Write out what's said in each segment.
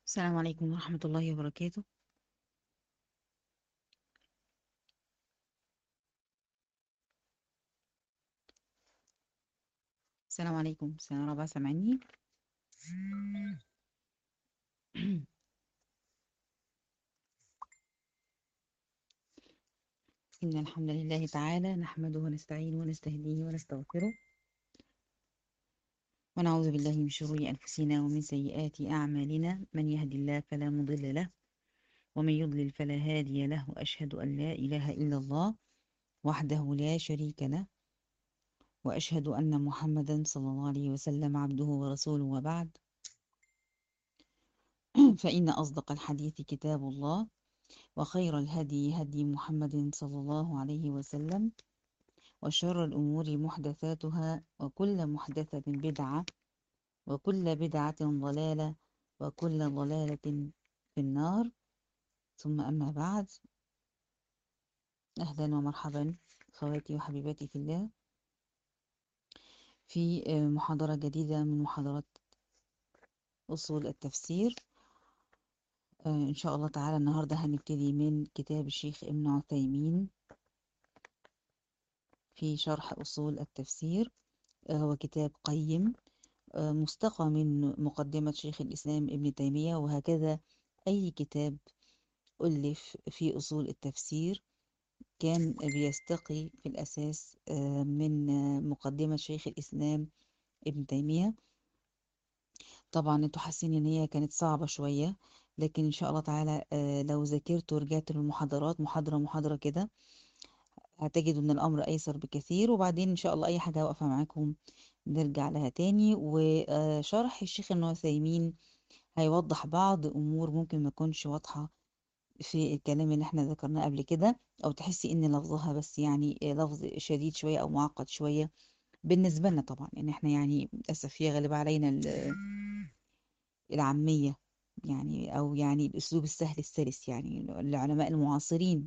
السلام عليكم ورحمة الله وبركاته. السلام عليكم، سنة رابعة سامعني. إن الحمد لله تعالى نحمده ونستعينه ونستهديه ونستغفره ونعوذ بالله من شرور أنفسنا ومن سيئات أعمالنا. من يهد الله فلا مضل له ومن يضلل فلا هادي له، وأشهد أن لا إله إلا الله وحده لا شريك له، وأشهد أن محمدا صلى الله عليه وسلم عبده ورسوله، وبعد. فإن أصدق الحديث كتاب الله، وخير الهدي هدي محمد صلى الله عليه وسلم، وشر الأمور محدثاتها، وكل محدثة بدعة، وكل بدعة ضلالة، وكل ضلالة في النار. ثم أما بعد، أهلا ومرحبا خواتي وحبيباتي في الله، في محاضرة جديدة من محاضرات أصول التفسير. إن شاء الله تعالى النهاردة هنبتدي من كتاب الشيخ ابن عثيمين في شرح أصول التفسير. هو كتاب قيم، مستقى من مقدمة شيخ الإسلام ابن تيمية، وهكذا أي كتاب ألف في أصول التفسير كان بيستقي في الأساس من مقدمة شيخ الإسلام ابن تيمية. طبعا انتوا حاسين ان هي كانت صعبة شوية، لكن ان شاء الله تعالى لو ذاكرت ورجعت للمحاضرات محاضرة محاضرة كده هتجدوا ان الامر ايسر بكثير. وبعدين ان شاء الله اي حاجة واقفة معاكم نرجع لها تاني. وشرح الشيخ ابن عثيمين هيوضح بعض امور ممكن ما تكونش واضحة في الكلام اللي احنا ذكرناه قبل كده، او تحسي ان لفظها بس يعني لفظ شديد شوية او معقد شوية بالنسبة لنا. طبعا ان احنا يعني للاسف هي غالبة علينا العامية، يعني او يعني الاسلوب السهل السلس يعني العلماء المعاصرين.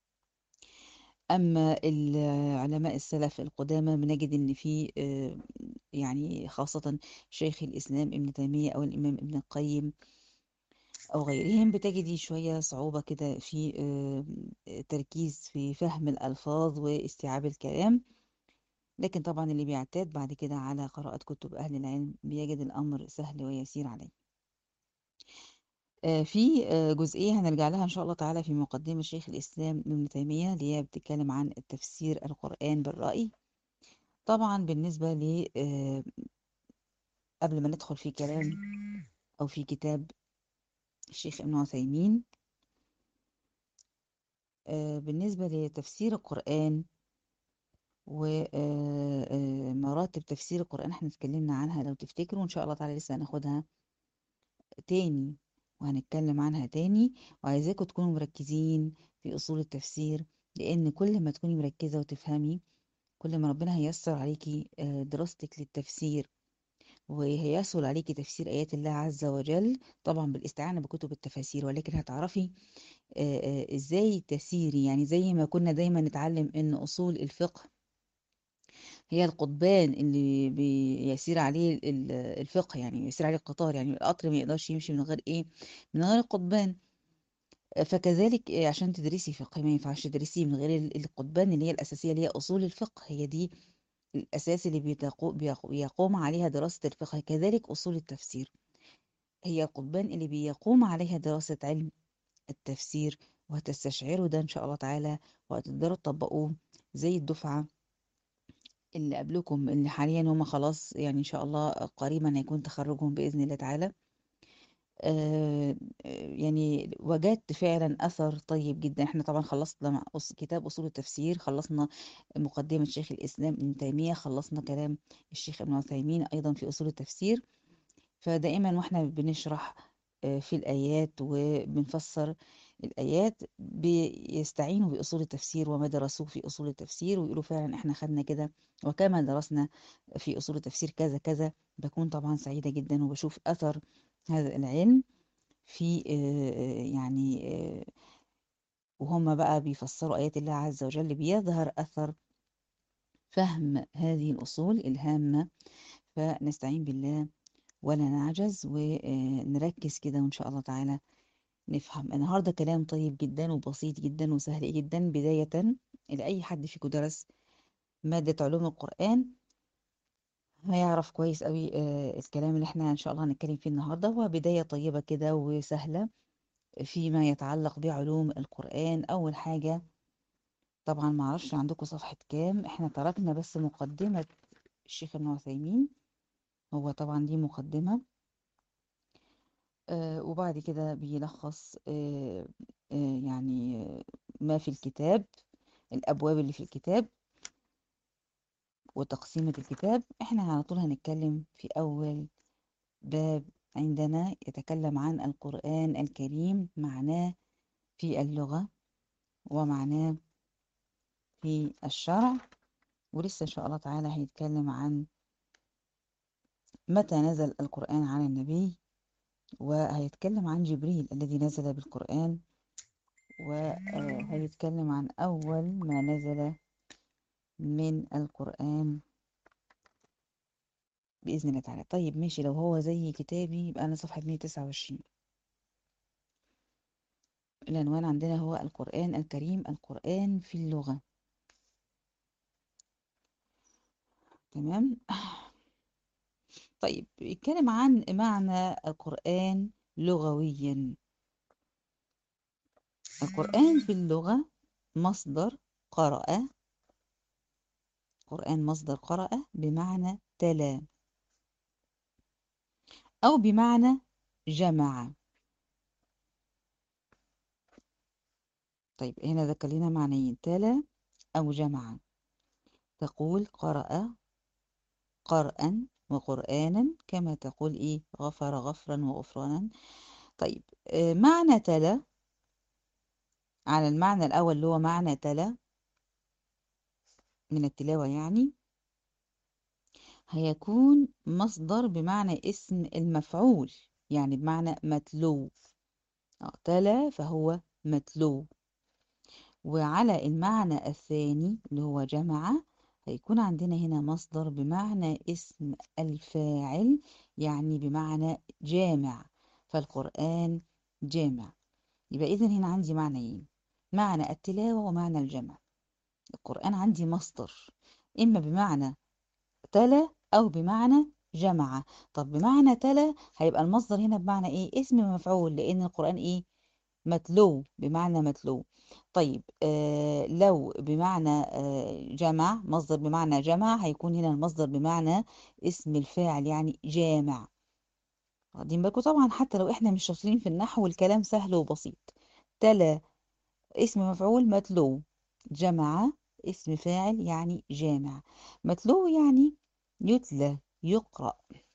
اما العلماء السلف القدامى بنجد ان في يعني خاصة شيخ الاسلام ابن تيمية او الامام ابن القيم أو غيرهم بتجدي شوية صعوبة كده في تركيز في فهم الألفاظ واستيعاب الكلام. لكن طبعا اللي بيعتاد بعد كده على قراءة كتب أهل العلم بيجد الأمر سهل ويسير عليه. في جزئية هنرجع لها إن شاء الله تعالى في مقدمة شيخ الإسلام ابن تيمية، اللي هي بتتكلم عن تفسير القرآن بالرأي. طبعا بالنسبة ل قبل ما ندخل في كلام أو في كتاب الشيخ ابن عثيمين، بالنسبة لتفسير القرآن ومراتب تفسير القرآن احنا اتكلمنا عنها لو تفتكروا، ان شاء الله تعالى لسه هناخدها تاني وهنتكلم عنها تاني. وعايزاكم تكونوا مركزين في أصول التفسير، لأن كل ما تكوني مركزة وتفهمي كل ما ربنا هيسر عليكي دراستك للتفسير، وهيسهل عليكي تفسير آيات الله عز وجل، طبعا بالاستعانة بكتب التفاسير. ولكن هتعرفي ازاي تسيري، يعني زي ما كنا دايما نتعلم ان أصول الفقه هي القضبان اللي بيسير عليه الفقه، يعني يسير عليه القطار، يعني القطر ما يقدرش يمشي من غير ايه، من غير القضبان. فكذلك عشان تدرسي فقه ما ينفعش تدرسيه من غير القضبان اللي هي الأساسية، اللي هي أصول الفقه. هي دي الأساس اللي بيقوم عليها دراسة الفقه. كذلك أصول التفسير هي القضبان اللي بيقوم عليها دراسة علم التفسير. وهتستشعروا ده إن شاء الله تعالى وهتقدروا تطبقوه زي الدفعة اللي قبلكم، اللي حاليا هم خلاص يعني إن شاء الله قريبا هيكون تخرجهم بإذن الله تعالى. يعني وجدت فعلا أثر طيب جدا. احنا طبعا خلصنا مع كتاب أصول التفسير، خلصنا مقدمة شيخ الإسلام ابن تيمية، خلصنا كلام الشيخ ابن عثيمين أيضا في أصول التفسير. فدائما واحنا بنشرح في الآيات وبنفسر الآيات بيستعينوا بأصول التفسير وما درسوه في أصول التفسير، ويقولوا فعلا احنا خدنا كده وكما درسنا في أصول التفسير كذا كذا. بكون طبعا سعيدة جدا وبشوف أثر هذا العلم في يعني وهم بقى بيفسروا آيات الله عز وجل بيظهر أثر فهم هذه الأصول الهامة. فنستعين بالله ولا نعجز، ونركز كده وإن شاء الله تعالى نفهم. النهاردة كلام طيب جدا وبسيط جدا وسهل جدا، بداية لأي حد فيكم درس مادة علوم القرآن هيعرف كويس قوي الكلام اللي احنا إن شاء الله هنتكلم فيه النهاردة. هو بداية طيبة كده وسهلة فيما يتعلق بعلوم القرآن. أول حاجة، طبعا معرفش عندكم صفحة كام، احنا تركنا بس مقدمة الشيخ ابن عثيمين. هو طبعا دي مقدمة، وبعد كده بيلخص يعني ما في الكتاب، الأبواب اللي في الكتاب وتقسيمة الكتاب. احنا على طول هنتكلم في أول باب عندنا يتكلم عن القرآن الكريم، معناه في اللغة ومعناه في الشرع. ولسه إن شاء الله تعالى هيتكلم عن متى نزل القرآن على النبي، وهيتكلم عن جبريل الذي نزل بالقرآن، وهيتكلم عن أول ما نزل من القرآن بإذن الله تعالى. طيب ماشي، لو هو زي كتابي يبقى أنا صفحة 129. العنوان عندنا هو القرآن الكريم، القرآن في اللغة. تمام. طيب يتكلم عن معنى القرآن لغويا. القرآن في اللغة مصدر قرأ، قرآن مصدر قرأ بمعنى تلا، أو بمعنى جمع. طيب هنا ذكر لنا معنيين، تلا أو جمع. تقول قرأ قرأا وقرآنا، كما تقول إيه غفر غفرا وغفرانا. طيب معنى تلا، على المعنى الأول اللي هو معنى تلا من التلاوة يعني، هيكون مصدر بمعنى اسم المفعول، يعني بمعنى متلو. تلا فهو متلو. وعلى المعنى الثاني اللي هو جمع، هيكون عندنا هنا مصدر بمعنى اسم الفاعل، يعني بمعنى جامع. فالقرآن جامع. يبقى إذن هنا عندي معنيين، معنى التلاوة ومعنى الجمع. القرآن عندي مصدر إما بمعنى تلا أو بمعنى جمع. طب بمعنى تلا هيبقى المصدر هنا بمعنى إيه؟ اسم مفعول، لأن القرآن إيه؟ متلو، بمعنى متلو. طيب لو بمعنى جمع، مصدر بمعنى جمع، هيكون هنا المصدر بمعنى اسم الفاعل يعني جامع. واخدين بالكم؟ طبعا حتى لو احنا مش شاطرين في النحو الكلام سهل وبسيط. تلا اسم مفعول متلو، جمع اسم فاعل يعني جامع. متلو يعني يتلى يقرأ،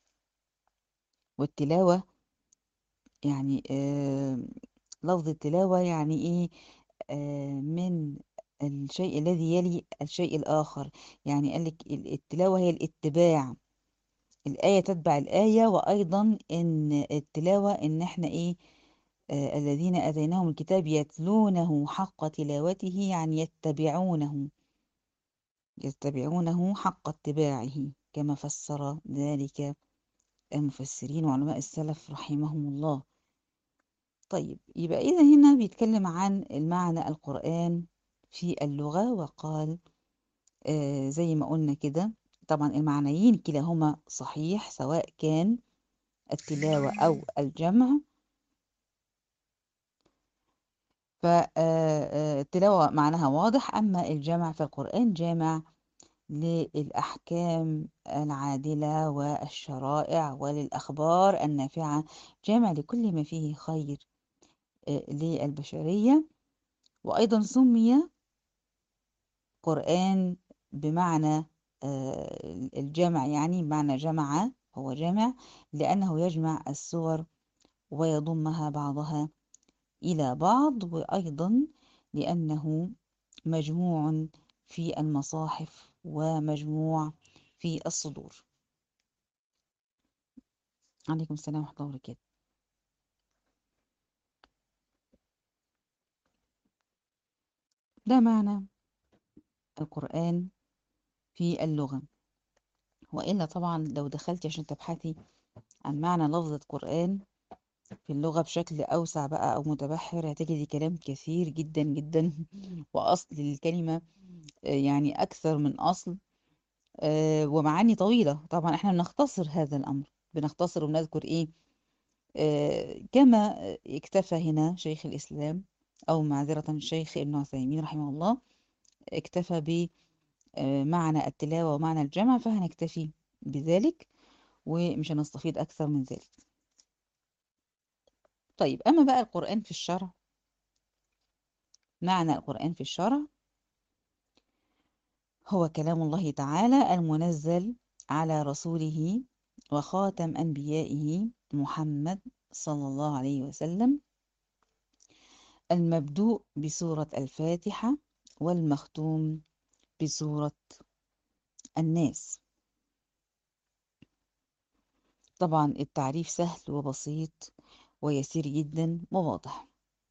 والتلاوة يعني لفظ التلاوة يعني ايه؟ من الشيء الذي يلي الشيء الآخر. يعني قال لك التلاوة هي الاتباع، الآية تتبع الآية. وأيضا إن التلاوة إن إحنا إيه؟ الذين آتيناهم الكتاب يتلونه حق تلاوته، يعني يتبعونه، يتبعونه حق اتباعه، كما فسر ذلك المفسرين وعلماء السلف رحمهم الله. طيب يبقى إذا هنا بيتكلم عن المعنى القرآن في اللغة، وقال زي ما قلنا كده، طبعا المعنيين كلاهما صحيح سواء كان التلاوة أو الجمع. فالتلاوة معناها واضح، أما الجمع فالقرآن جامع للأحكام العادلة والشرائع وللأخبار النافعة، جامع لكل ما فيه خير للبشرية. وأيضا سمي قرآن بمعنى الجمع، يعني بمعنى جمع، هو جمع لأنه يجمع السور ويضمها بعضها إلى بعض، وأيضا لأنه مجموع في المصاحف ومجموع في الصدور. عليكم السلام ورحمة الله وبركاته. ده معنى القرآن في اللغة. وإلا طبعا لو دخلتي عشان تبحثي عن معنى لفظة قرآن في اللغة بشكل أوسع بقى أو متبحر، هتجدي كلام كثير جدا جدا وأصل الكلمة يعني أكثر من أصل، ومعاني طويلة. طبعا احنا بنختصر هذا الأمر، بنختصر وبنذكر إيه كما اكتفى هنا شيخ الإسلام، أو معذرة الشيخ ابن عثيمين رحمه الله، اكتفى بمعنى التلاوة ومعنى الجمع، فهنكتفي بذلك ومش هنستفيد أكثر من ذلك. طيب، أما بقى القرآن في الشرع، معنى القرآن في الشرع هو كلام الله تعالى المنزل على رسوله وخاتم أنبيائه محمد صلى الله عليه وسلم، المبدوء بسورة الفاتحة والمختوم بسورة الناس. طبعا التعريف سهل وبسيط ويسير جدا وواضح.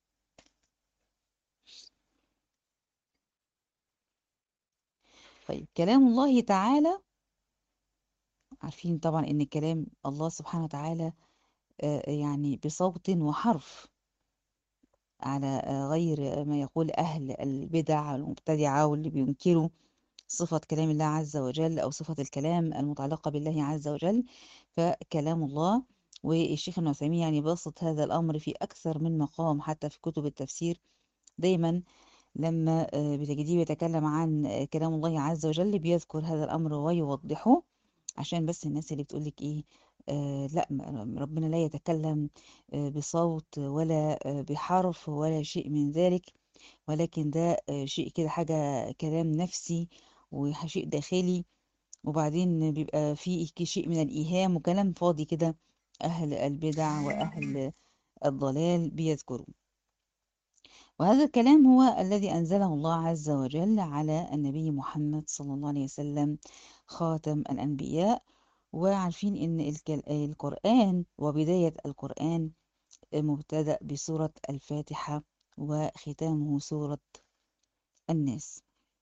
طيب، كلام الله تعالى، عارفين طبعا ان كلام الله سبحانه وتعالى يعني بصوت وحرف، على غير ما يقول أهل البدع والمبتدعة واللي بينكروا صفة كلام الله عز وجل أو صفة الكلام المتعلقة بالله عز وجل. فكلام الله، والشيخ ابن عثيمين يعني بسط هذا الأمر في أكثر من مقام حتى في كتب التفسير. دايما لما بتجديه بيتكلم عن كلام الله عز وجل بيذكر هذا الأمر ويوضحه، عشان بس الناس اللي بتقولك إيه لا، ربنا لا يتكلم بصوت ولا بحرف ولا شيء من ذلك، ولكن ده شيء كده، حاجة كلام نفسي وشيء داخلي، وبعدين بيبقى فيه شيء من الإيهام وكلام فاضي كده. أهل البدع وأهل الضلال بيذكروا، وهذا الكلام هو الذي أنزله الله عز وجل على النبي محمد صلى الله عليه وسلم خاتم الأنبياء. وعارفين إن القرآن وبداية القرآن مبتدأ بسورة الفاتحة وختامه سورة الناس.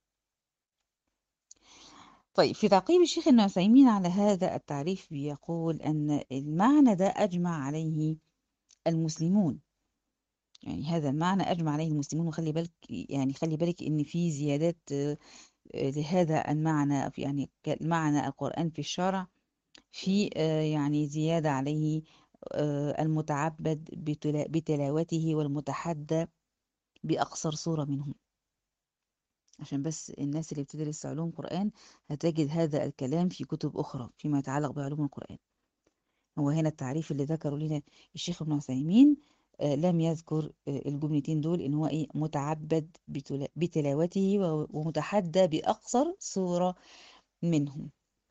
طيب، في تعقيب الشيخ ابن عثيمين على هذا التعريف بيقول أن المعنى ده أجمع عليه المسلمون. يعني هذا المعنى أجمع عليه المسلمون، وخلي بالك يعني خلي بالك إن في زيادات لهذا المعنى، يعني معنى القرآن في الشرع، في يعني زيادة عليه المتعبد بتلاوته والمتحدى بأقصر صورة منه. عشان بس الناس اللي بتدرس علوم قرآن هتجد هذا الكلام في كتب أخرى فيما يتعلق بعلوم القرآن. هو هنا التعريف اللي ذكره لنا الشيخ ابن عثيمين لم يذكر الجملتين دول، إن هو إيه متعبد بتلاوته ومتحدى بأقصر صورة منهم.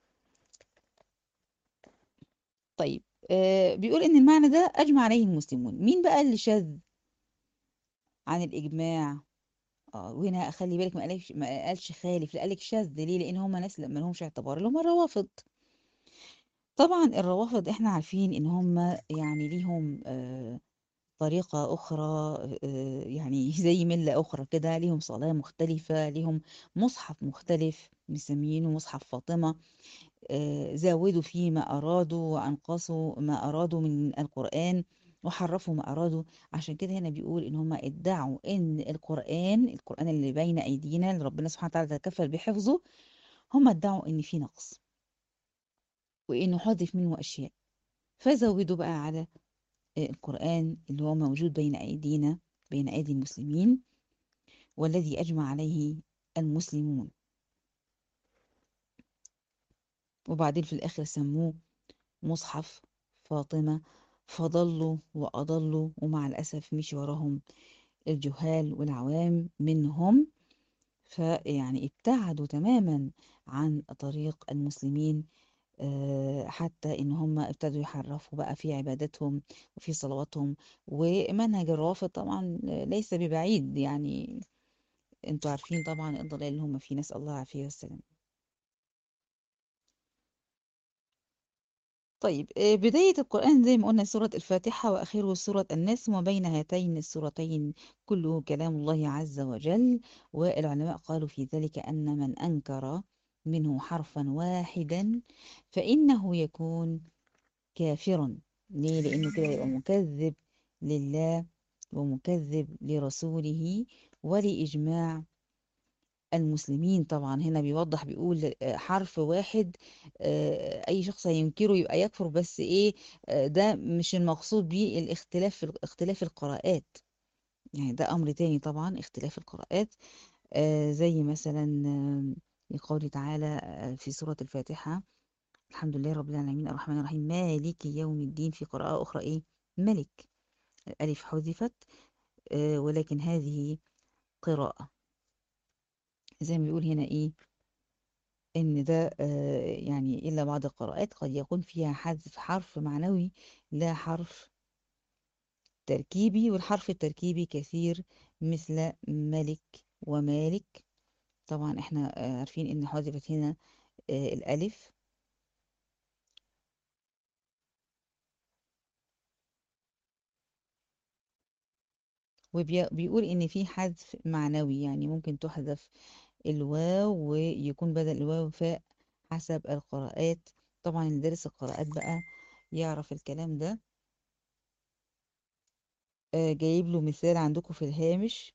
طيب، بيقول إن المعنى ده أجمع عليه المسلمون. مين بقى اللي شذ عن الإجماع؟ وهنا خلي بالك ما قالش خالف، لا قالك شاذ. ليه؟ لان هم ناس ما لهمش اعتبار، اللي هم الروافض. طبعا الروافض احنا عارفين ان هم يعني ليهم طريقة أخرى، يعني زي ملة أخرى كده، ليهم صلاة مختلفة، ليهم مصحف مختلف مسمينه مصحف فاطمة. زودوا فيه ما أرادوا وأنقصوا ما أرادوا من القرآن وحرفوا ما أرادوا. عشان كده هنا بيقول إن هم ادعوا إن القرآن اللي بين أيدينا اللي ربنا سبحانه وتعالى تكفل بحفظه، هم ادعوا إن فيه نقص وإنه حذف منه أشياء، فزودوا بقى على القرآن اللي هو موجود بين أيدينا، بين أيدي المسلمين، والذي أجمع عليه المسلمون. وبعدين في الآخر سموه مصحف فاطمة، فضلوا وأضلوا، ومع الأسف مشي وراهم الجهال والعوام منهم، فيعني ابتعدوا تماما عن طريق المسلمين، حتى إن هم ابتدوا يحرفوا بقى في عباداتهم وفي صلواتهم. ومنهج الروافض طبعا ليس ببعيد، يعني انتوا عارفين طبعا الضلال اللي هم فيه، نسأل الله العافية والسلام. طيب، بداية القرآن زي ما قلنا سورة الفاتحة وآخره سورة الناس، وما بين هاتين السورتين كله كلام الله عز وجل. والعلماء قالوا في ذلك أن من أنكر منه حرفا واحدا فإنه يكون كافرا. ليه؟ لأنه كده يبقى مكذب لله ومكذب لرسوله ولإجماع المسلمين. طبعا هنا بيوضح بيقول حرف واحد أي شخص هينكره يبقى يكفر، بس إيه ده مش المقصود بيه الاختلاف في اختلاف القراءات. يعني ده أمر تاني طبعا اختلاف القراءات. زي مثلا لقوله تعالى في سورة الفاتحة: الحمد لله رب العالمين الرحمن الرحيم مالك يوم الدين. في قراءة أخرى إيه؟ ملك. الألف حذفت ولكن هذه قراءة. زي ما بيقول هنا إيه؟ إن ده يعني إلا بعض القراءات قد يكون فيها حذف حرف معنوي لا حرف تركيبي، والحرف التركيبي كثير مثل ملك ومالك. طبعا احنا عارفين إن حذفت هنا الألف. وبيقول إن في حذف معنوي، يعني ممكن تحذف الواو ويكون بدل الواو فاء حسب القراءات. طبعا اللي دارس القراءات بقى يعرف الكلام ده. جايب له مثال عندكم في الهامش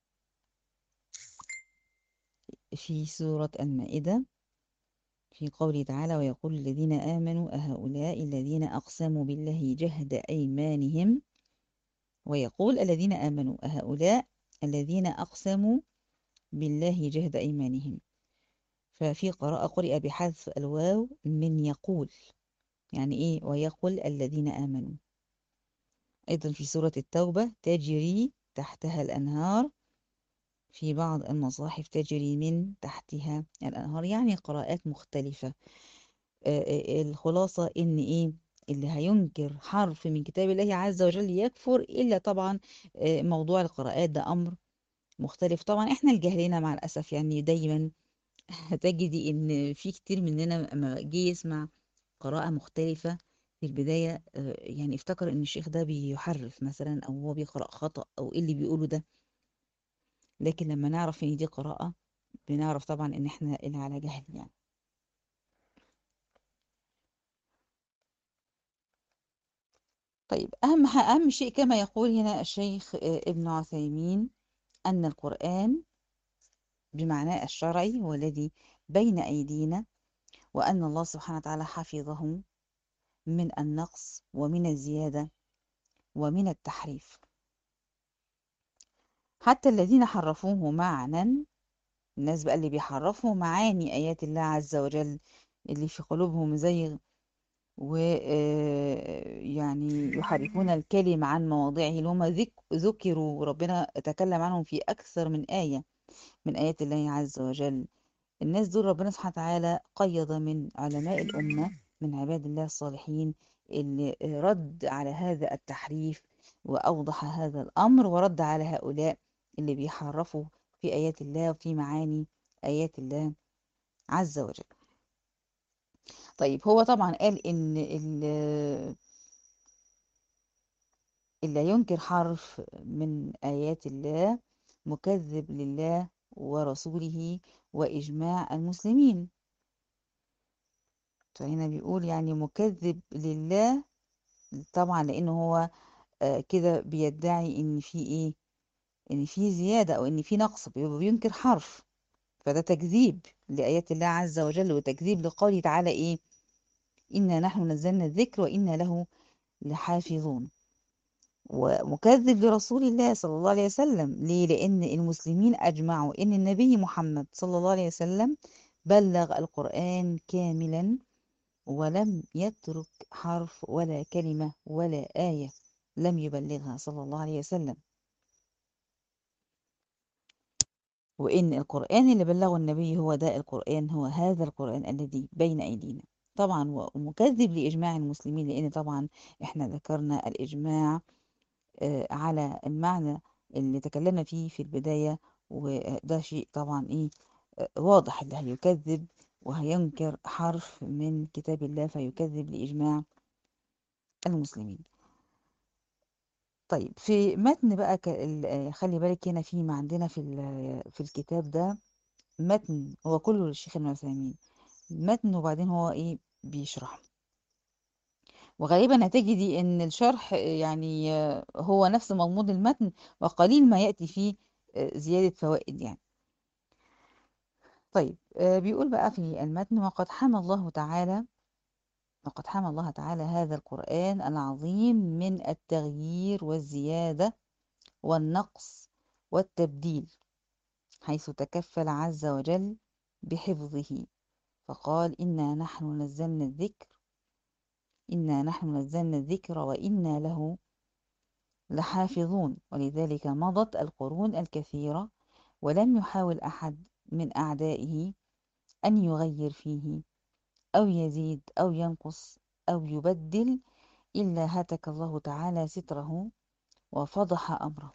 في سورة المائدة في قوله تعالى: ويقول الذين آمنوا أهؤلاء الذين أقسموا بالله جهد أيمانهم. ويقول الذين آمنوا أهؤلاء الذين أقسموا بالله جهد أيمانهم. ففي قراءة قرئ بحذف الواو من يقول. يعني إيه ويقول الذين آمنوا؟ أيضا في سورة التوبة: تجري تحتها الأنهار. في بعض المصاحف تجري من تحتها الأنهار. يعني قراءات مختلفة. الخلاصة إن إيه؟ اللي هينكر حرف من كتاب الله عز وجل يكفر، إلا طبعا موضوع القراءات ده أمر مختلف. طبعا إحنا الجاهلين مع الأسف يعني دايما هتجدي إن في كتير مننا لما جه يسمع قراءة مختلفة في البداية يعني افتكر إن الشيخ ده بيحرف مثلا، أو هو بيقرأ خطأ، أو إيه اللي بيقوله ده. لكن لما نعرف إن دي قراءة بنعرف طبعا إن إحنا اللي على جهل يعني. طيب أهم شيء كما يقول هنا الشيخ ابن عثيمين أن القرآن بمعناه الشرعي هو الذي بين أيدينا، وأن الله سبحانه وتعالى حفظه من النقص ومن الزيادة ومن التحريف. حتى الذين حرفوه معنى، الناس بقى اللي بيحرفوا معاني آيات الله عز وجل، اللي في قلوبهم زيغ ويعني يحرفون الكلم عن مواضعه، اللي هم ذكروا ربنا تكلم عنهم في أكثر من آية من آيات الله عز وجل. الناس دول ربنا سبحانه وتعالى قيض من علماء الأمة من عباد الله الصالحين اللي رد على هذا التحريف وأوضح هذا الأمر، ورد على هؤلاء اللي بيحرفوا في آيات الله وفي معاني آيات الله عز وجل. طيب هو طبعا قال إن اللي ينكر حرف من آيات الله مكذب لله ورسوله وإجماع المسلمين. فهنا بيقول يعني مكذب لله طبعا، لأنه هو كده بيدعي إن في إيه؟ إن في زيادة أو إن في نقص، بينكر حرف. فده تكذيب لآيات الله عز وجل، وتكذيب لقوله تعالى إيه؟ إنا نحن نزلنا الذكر وإنا له لحافظون. ومكذب لرسول الله صلى الله عليه وسلم. ليه؟ لأن المسلمين أجمعوا إن النبي محمد صلى الله عليه وسلم بلغ القرآن كاملا، ولم يترك حرف ولا كلمة ولا آية لم يبلغها صلى الله عليه وسلم. وإن القرآن اللي بلغه النبي هو ده القرآن، هو هذا القرآن الذي بين أيدينا. طبعا ومكذب لإجماع المسلمين، لأن طبعا إحنا ذكرنا الإجماع على المعنى اللي تكلمنا فيه في البداية. وده شيء طبعا إيه واضح، اللي هيكذب وهينكر حرف من كتاب الله فيكذب لإجماع المسلمين. طيب في متن بقى خلي بالك هنا في ما عندنا في الكتاب ده متن هو كله للشيخ ابن عثيمين. متن وبعدين هو ايه بيشرح. وغالبا هتجدي ان الشرح يعني هو نفس مضمون المتن، وقليل ما يأتي فيه زيادة فوائد يعني. طيب بيقول بقى في المتن: وقد حمى الله تعالى هذا القرآن العظيم من التغيير والزيادة والنقص والتبديل، حيث تكفل عز وجل بحفظه، فقال: إنا نحن نزلنا الذكر وإنا له لحافظون. ولذلك مضت القرون الكثيرة ولم يحاول أحد من أعدائه أن يغير فيه أو يزيد أو ينقص أو يبدل، إلا هتك الله تعالى ستره وفضح أمره.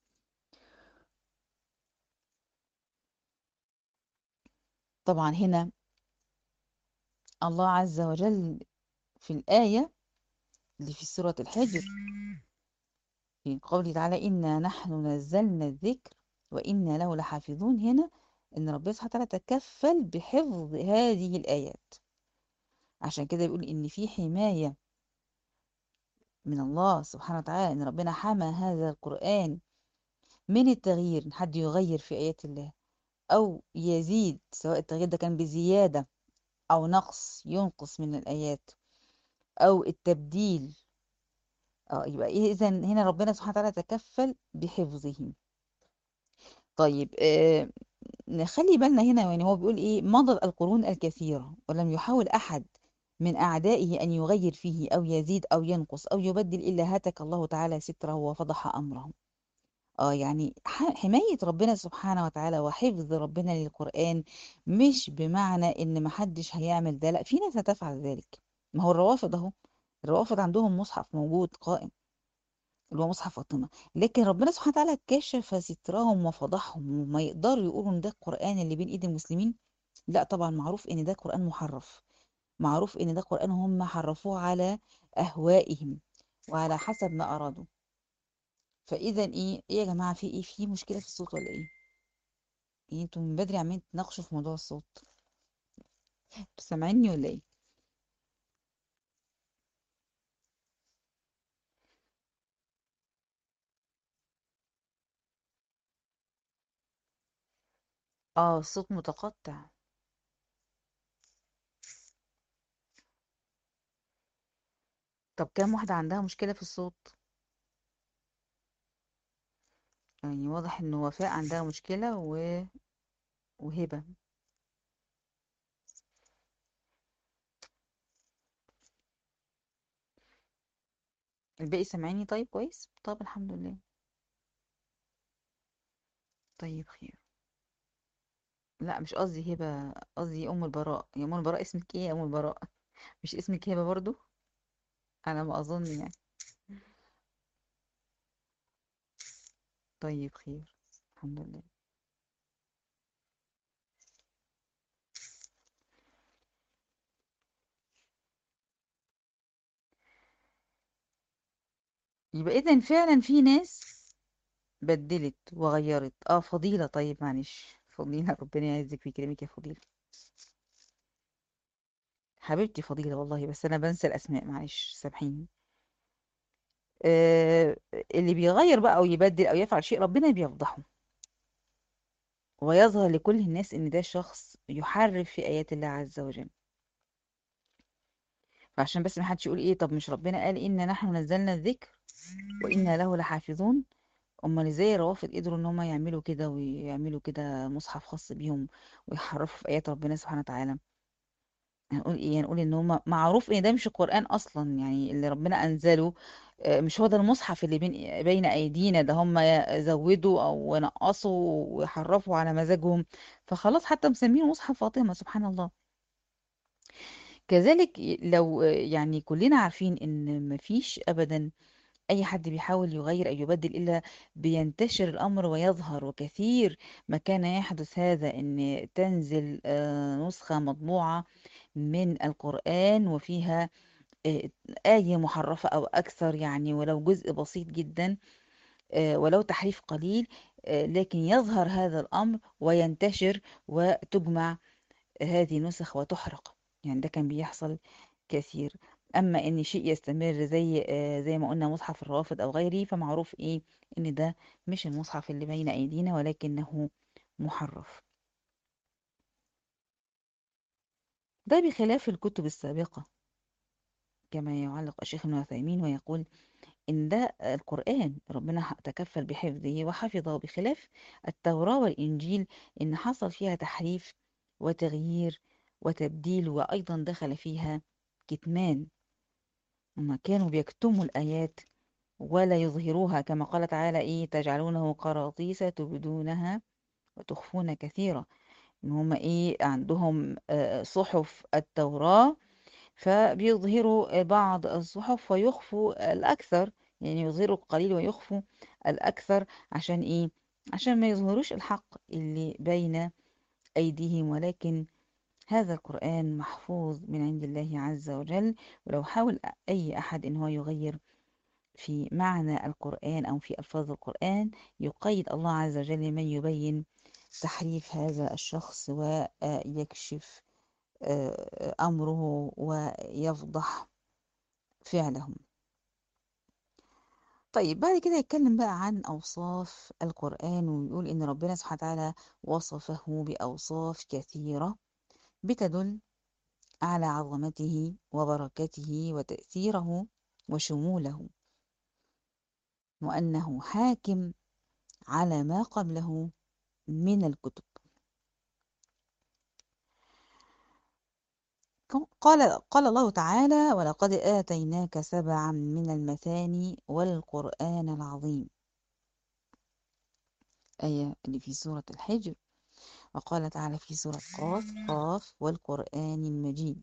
طبعا هنا الله عز وجل في الآية اللي في سورة الحجر في قوله تعالى: إنا نحن نزلنا الذكر وإنا له لحافظون، هنا إن ربنا سبحانه وتعالى تكفل بحفظ هذه الآيات. عشان كده بيقول إن في حماية من الله سبحانه وتعالى، إن ربنا حمى هذا القرآن من التغيير، إن حد يغير في آيات الله أو يزيد، سواء التغيير ده كان بزيادة أو نقص، ينقص من الآيات، أو التبديل. يبقى إيه إذا هنا ربنا سبحانه وتعالى تكفل بحفظه. طيب نخلي بالنا هنا، يعني هو بيقول إيه: مضت القرون الكثيرة ولم يحاول أحد من أعدائه أن يغير فيه أو يزيد أو ينقص أو يبدل، إلا هتك الله تعالى ستره وفضح أمره. يعني حماية ربنا سبحانه وتعالى وحفظ ربنا للقرآن مش بمعنى إن محدش هيعمل ده، لا، في ناس هتفعل ذلك. ما هو الروافض أهو، الروافض عندهم مصحف موجود قائم اللي هو مصحف فاطمة، لكن ربنا سبحانه وتعالى كشف سترهم وفضحهم، وما يقدروا يقولوا إن ده القرآن اللي بين إيد المسلمين. لا طبعا، معروف إن ده قرآن محرف، معروف إن ده قرآن هم حرفوه على أهوائهم وعلى حسب ما أرادوا. فإذا إيه يا جماعة، في إيه، في مشكلة في الصوت ولا إيه؟ انتوا من بدري عمالين تناقشوا في موضوع الصوت، سامعيني ولا ايه؟ اه، الصوت متقطع. طب كام واحدة عندها مشكلة في الصوت؟ يعني واضح ان وفاء عندها مشكلة وهبة. الباقي سامعيني؟ طيب كويس، طب الحمد لله. طيب خير. لا مش قصدي هبة، قصدي ام البراء. يا ام البراء، اسمك ايه يا ام البراء؟ مش اسمك هبة برضو؟ على ما اظن يعني. طيب خير، الحمد لله. يبقى اذا فعلا في ناس بدلت وغيرت. فضيلة، طيب معلش فضيلة، ربنا يعزك في كلامك يا فضيلة. حبيبتي فضيلة والله، بس أنا بنسى الأسماء، معلش سامحيني. آه اللي بيغير بقى أو يبدل أو يفعل شيء، ربنا بيفضحه ويظهر لكل الناس إن ده شخص يحرف في آيات الله عز وجل. فعشان بس ما حدش يقول إيه، طب مش ربنا قال إنا نحن نزلنا الذكر وإنا له لحافظون؟ أمال إزاي الروافض قدروا إن هم يعملوا كده ويعملوا كده مصحف خاص بيهم ويحرفوا في آيات ربنا سبحانه وتعالى؟ هنقول ايه؟ هنقول ان هم معروف ان ده مش القرآن اصلا، يعني اللي ربنا انزله مش هو ده المصحف اللي بين ايدينا ده، هم زودوا او نقصوا وحرفوا على مزاجهم، فخلاص حتى مسمينه مصحف فاطمة، سبحان الله. كذلك لو يعني كلنا عارفين ان مفيش ابدا اي حد بيحاول يغير او يبدل الا بينتشر الامر ويظهر. وكثير ما كان يحدث هذا، ان تنزل نسخة مطبوعة من القرآن وفيها آه، آية محرفة أو أكثر، يعني ولو جزء بسيط جدا، ولو تحريف قليل، لكن يظهر هذا الأمر وينتشر وتجمع هذه النسخ وتحرق. يعني ده كان بيحصل كثير. أما إن شيء يستمر زي ما قلنا مصحف الرافض أو غيره، فمعروف إيه إن ده مش المصحف اللي بين أيدينا ولكنه محرف. ده بخلاف الكتب السابقة، كما يعلق الشيخ ابن عثيمين ويقول إن ده القرآن ربنا تكفل بحفظه وحفظه، بخلاف التوراة والإنجيل إن حصل فيها تحريف وتغيير وتبديل، وأيضا دخل فيها كتمان. هما كانوا بيكتموا الآيات ولا يظهروها، كما قال تعالى إيه تجعلونه قراطيس تبدونها وتخفون كثيرا. إن هما إيه عندهم صحف التوراة، فبيظهروا بعض الصحف ويخفوا الأكثر، يعني يظهروا القليل ويخفوا الأكثر. عشان إيه؟ عشان ما يظهروش الحق اللي بين أيديهم. ولكن هذا القرآن محفوظ من عند الله عز وجل، ولو حاول أي أحد إن هو يغير في معنى القرآن أو في ألفاظ القرآن، يقيد الله عز وجل من يبين تحريف هذا الشخص ويكشف أمره ويفضح فعلهم. طيب بعد كده يتكلم بقى عن أوصاف القرآن، ويقول إن ربنا سبحانه وتعالى وصفه بأوصاف كثيرة بتدل على عظمته وبركته وتأثيره وشموله، وأنه حاكم على ما قبله من الكتب. قال الله تعالى: ولقد آتيناك سبعا من المثاني والقرآن العظيم، آية اللي في سورة الحجر. وقال تعالى في سورة قاف والقرآن المجيد.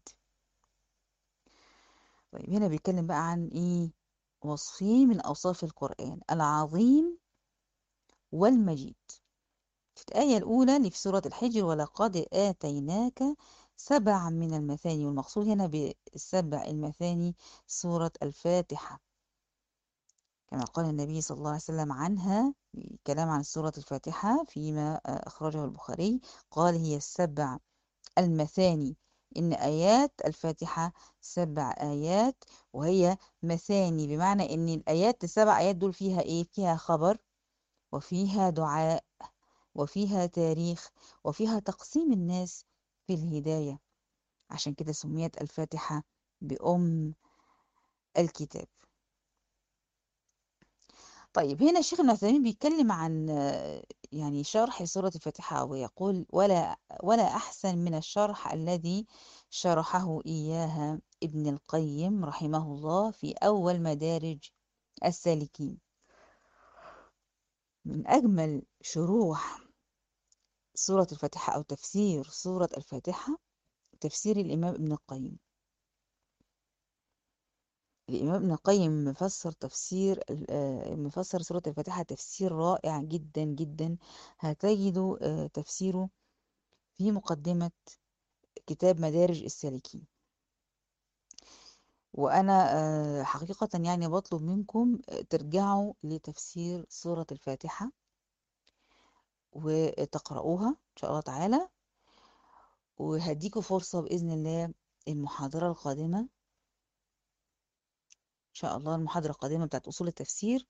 طيب هنا بيتكلم بقى عن إيه؟ وصفين من أوصاف القرآن: العظيم والمجيد. في الآية الأولى اللي في سورة الحجر: ولقد آتيناك سبعا من المثاني، والمقصود هنا بالسبع المثاني سورة الفاتحة، كما قال النبي صلى الله عليه وسلم عنها كلام عن سورة الفاتحة فيما أخرجه البخاري، قال: هي السبع المثاني، إن آيات الفاتحة سبع آيات، وهي مثاني بمعنى إن الآيات السبع آيات دول فيها إيه؟ فيها خبر، وفيها دعاء، وفيها تاريخ، وفيها تقسيم الناس في الهداية. عشان كده سميت الفاتحة بأم الكتاب. طيب هنا الشيخ ابن عثيمين بيتكلم عن يعني شرح سورة الفاتحة، ويقول: ولا أحسن من الشرح الذي شرحه إياها ابن القيم رحمه الله في أول مدارج السالكين. من أجمل شروح سورة الفاتحة أو تفسير سورة الفاتحة تفسير الإمام ابن القيم. الإمام ابن القيم مفسر سورة الفاتحة تفسير رائع جدا جدا. هتجدوا تفسيره في مقدمة كتاب مدارج السالكين. وأنا حقيقة يعني بطلب منكم ترجعوا لتفسير سورة الفاتحة وتقرؤوها إن شاء الله تعالى. وهديكوا فرصة بإذن الله المحاضرة القادمة إن شاء الله، المحاضرة القادمة بتاعت أصول التفسير،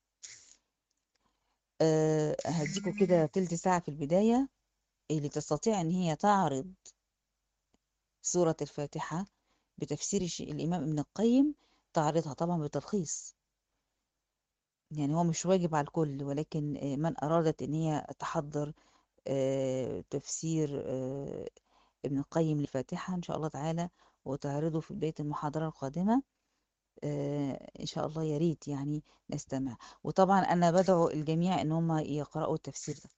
هديكوا كده تلت ساعة في البداية اللي تستطيع ان هي تعرض سورة الفاتحة بتفسير الإمام ابن القيم، تعرضها طبعا بتلخيص. يعني هو مش واجب على الكل، ولكن من أرادت ان هي تحضر تفسير ابن القيم للفاتحة إن شاء الله تعالى وتعرضه في بداية المحاضرة القادمة، إن شاء الله يا ريت يعني نستمع. وطبعا أنا بدعو الجميع إن هم يقرأوا التفسير ده.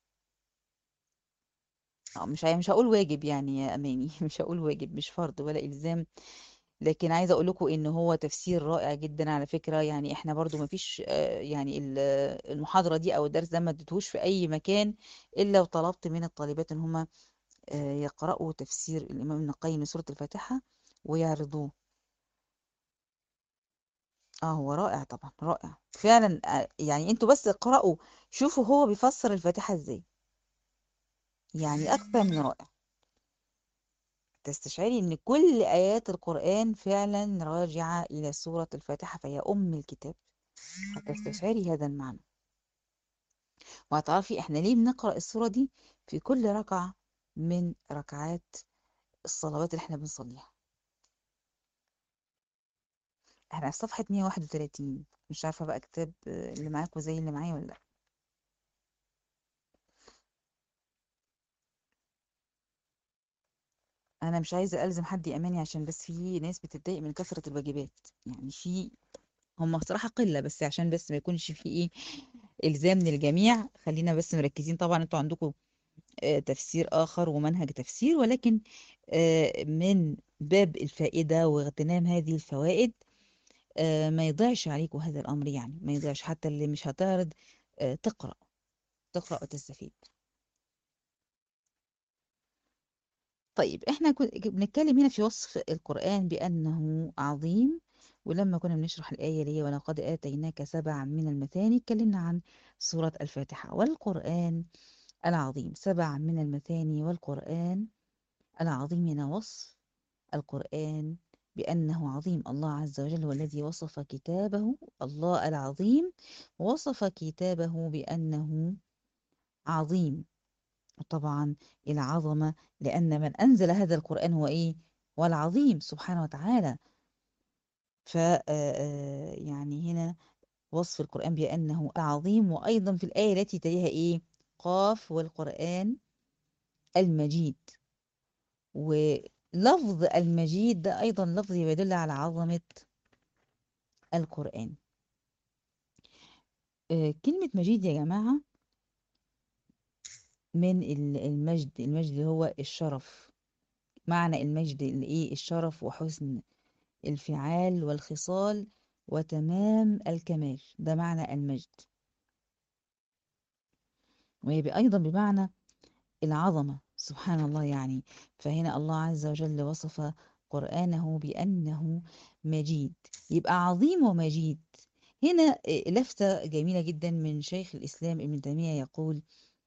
مش هقول واجب يعني يا أماني مش هقول واجب، مش فرض ولا إلزام، لكن عايزة أقول لكم إن هو تفسير رائع جدا على فكرة. يعني إحنا برضو ما فيش يعني المحاضرة دي أو الدرس ده ما اديتهوش في أي مكان إلا وطلبت من الطالبات إن هما يقرأوا تفسير الإمام ابن القيم لسورة الفاتحة ويعرضوه. هو رائع طبعا، رائع فعلا. يعني انتوا بس اقرأوا، شوفوا هو بيفسر الفاتحة ازاي، يعني أكثر من رائع. تستشعري ان كل آيات القرآن فعلا راجعة إلى سورة الفاتحة، فهي أم الكتاب. هتستشعري هذا المعنى، وهتعرفي احنا ليه بنقرأ السورة دي في كل ركعة من ركعات الصلوات اللي احنا بنصليها. احنا على صفحة 131، مش عارفة بقى كتاب اللي معاكوا زي اللي معايا ولا لا. انا مش عايزة ألزم حد يأماني، عشان بس في ناس بتتضايق من كثرة الواجبات. يعني هم بصراحة قلة، بس عشان بس ما يكونش في ايه إلزام للجميع، خلينا بس مركزين. طبعا انتوا عندكم تفسير آخر ومنهج تفسير، ولكن من باب الفائدة واغتنام هذه الفوائد، ما يضيعش عليكم هذا الأمر. يعني ما يضيعش، حتى اللي مش هتعرض تقرأ وتستفيد. طيب احنا بنتكلم هنا في وصف القرآن بأنه عظيم. ولما كنا بنشرح الآية اللي هي ولقد آتيناك سبعا من المثاني، اتكلمنا عن سورة الفاتحة والقرآن العظيم. سبع من المثاني والقرآن العظيم، هنا وصف القرآن بأنه عظيم. الله عز وجل هو الذي وصف كتابه، الله العظيم وصف كتابه بأنه عظيم. وطبعا العظمة، لأن من أنزل هذا القرآن هو إيه؟ هو العظيم سبحانه وتعالى. ف يعني هنا وصف القرآن بأنه عظيم. وأيضا في الآية التي تليها إيه؟ قاف والقرآن المجيد. ولفظ المجيد ده أيضا لفظ يدل على عظمة القرآن. كلمة مجيد يا جماعة من المجد. المجد اللي هو الشرف. معنى المجد الايه؟ الشرف وحسن الفعال والخصال وتمام الكمال، ده معنى المجد. ويبقى أيضا بمعنى العظمة سبحان الله يعني. فهنا الله عز وجل وصف قرآنه بأنه مجيد، يبقى عظيم ومجيد. هنا لفتة جميلة جدا من شيخ الإسلام ابن تيمية يقول: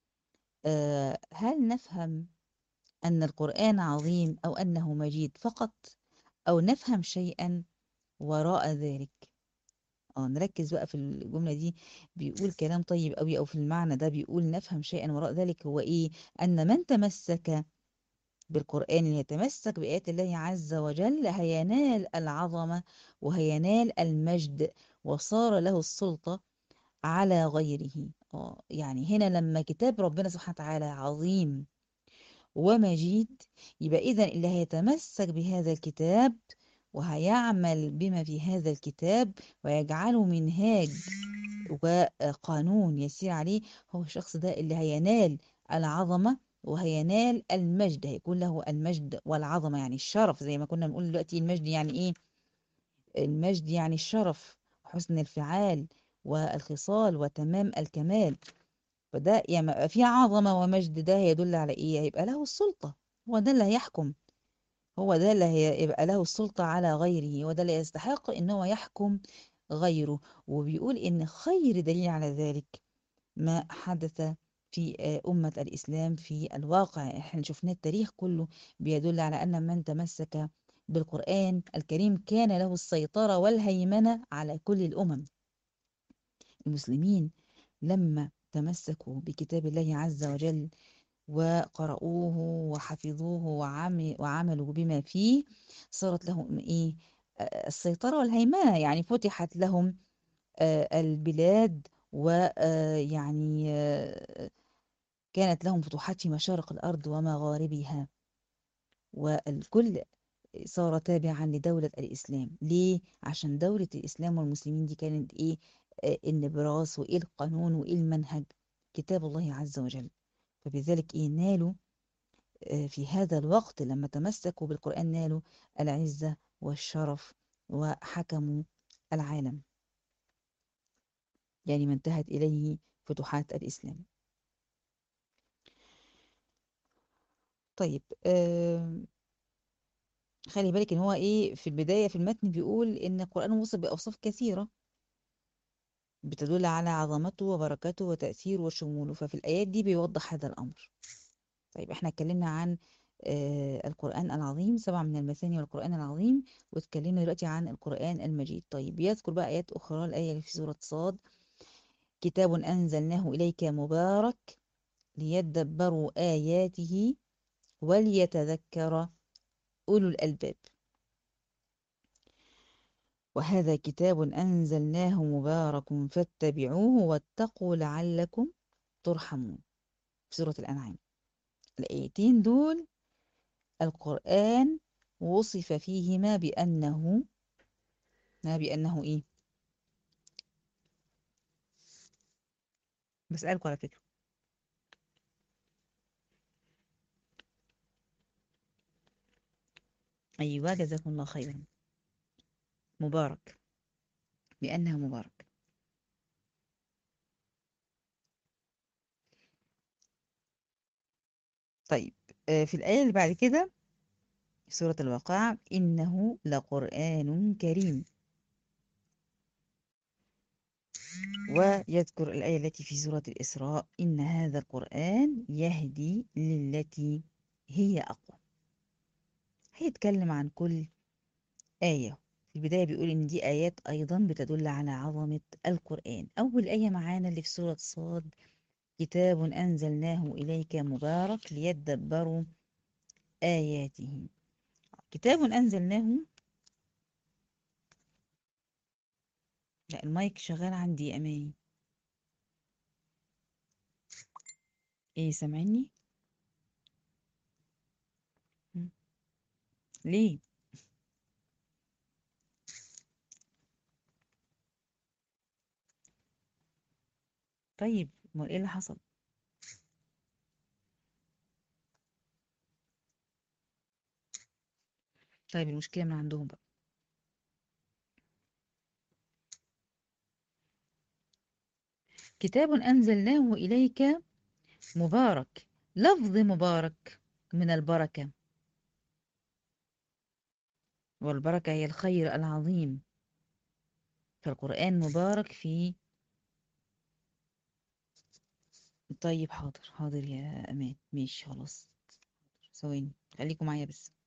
هل نفهم أن القرآن عظيم أو أنه مجيد فقط، أو نفهم شيئا وراء ذلك؟ نركز بقى في الجملة دي. بيقول كلام طيب قوي، أو في المعنى ده بيقول نفهم شيئا وراء ذلك. هو إيه؟ أن من تمسك بالقرآن، يتمسك بآيات الله عز وجل، هينال العظمة وهينال المجد، وصار له السلطة على غيره. يعني هنا لما كتاب ربنا سبحانه وتعالى عظيم ومجيد، يبقى إذا اللي هيتمسك بهذا الكتاب وهيعمل بما في هذا الكتاب ويجعله منهاج وقانون يسير عليه، هو الشخص ده اللي هينال العظمة وهينال المجد. هيكون له المجد والعظمة، يعني الشرف. زي ما كنا بنقول دلوقتي، المجد يعني إيه؟ المجد يعني الشرف، حسن الفعال والخصال وتمام الكمال. فده يعني يبقى فيه عظمة ومجد، ده هيدل على إيه؟ هيبقى له السلطة. هو ده اللي هيحكم، هو ده اللي هيبقى له السلطة على غيره، هو ده اللي يستحق إن هو يحكم غيره. وبيقول إن خير دليل على ذلك ما حدث في أمة الإسلام في الواقع. احنا شفنا التاريخ كله بيدل على أن من تمسك بالقرآن الكريم كان له السيطرة والهيمنة على كل الأمم. المسلمين لما تمسكوا بكتاب الله عز وجل وقرأوه وحفظوه وعملوا بما فيه، صارت لهم إيه؟ السيطرة والهيمنة. يعني فتحت لهم البلاد، ويعني كانت لهم فتوحات في مشارق الأرض ومغاربها، والكل صار تابعا لدولة الإسلام. ليه؟ عشان دولة الإسلام والمسلمين دي كانت إيه؟ النبراس، وإيه القانون، وإيه المنهج؟ كتاب الله عز وجل. فبذلك إيه؟ نالوا في هذا الوقت لما تمسكوا بالقرآن، نالوا العزة والشرف وحكموا العالم، يعني ما انتهت إليه فتوحات الإسلام. طيب خلي بالك ان هو ايه، في البداية في المتن بيقول ان القرآن وصف بأوصاف كثيرة بتدل على عظمته وبركته وتأثيره وشموله، ففي الآيات دي بيوضح هذا الأمر. طيب احنا اتكلمنا عن القرآن العظيم، 7 من المثاني والقرآن العظيم. واتكلمنا دلوقتي عن القرآن المجيد. طيب بيذكر بقى آيات أخرى، الآية اللي في سورة صاد: كتاب أنزلناه إليك مبارك ليدبروا آياته وليتذكر أولو الألباب. وهذا كتاب أنزلناه مبارك فاتبعوه واتقوا لعلكم ترحمون، في سورة الأنعام. الآيتين دول القرآن وصف فيهما بأنه، ما بأنه إيه؟ بسألكم على فكرة. أيوة، جزاكم الله خيرا. مبارك، بأنه مبارك. طيب في الآية اللي بعد كده، سورة الواقعة: إنه لقرآن كريم. ويذكر الآية التي في سورة الإسراء: إن هذا القرآن يهدي للتي هي أقوى. هيتكلم عن كل آية. في البداية بيقول إن دي آيات أيضا بتدل على عظمة القرآن. أول آية معانا اللي في سورة صاد: كتاب أنزلناه إليك مبارك ليدبروا آياته. كتاب أنزلناه، لا المايك شغال عندي يا أماني. إيه، سامعني؟ مم. ليه؟ طيب امال إيه اللي حصل؟ طيب المشكلة من عندهم بقى. كتاب أنزلناه إليك مبارك. لفظ مبارك من البركة، والبركة هي الخير العظيم. فالقرآن مبارك فيه. طيب حاضر حاضر يا أمان، ماشي خلاص. ثواني خليكم معايا بس.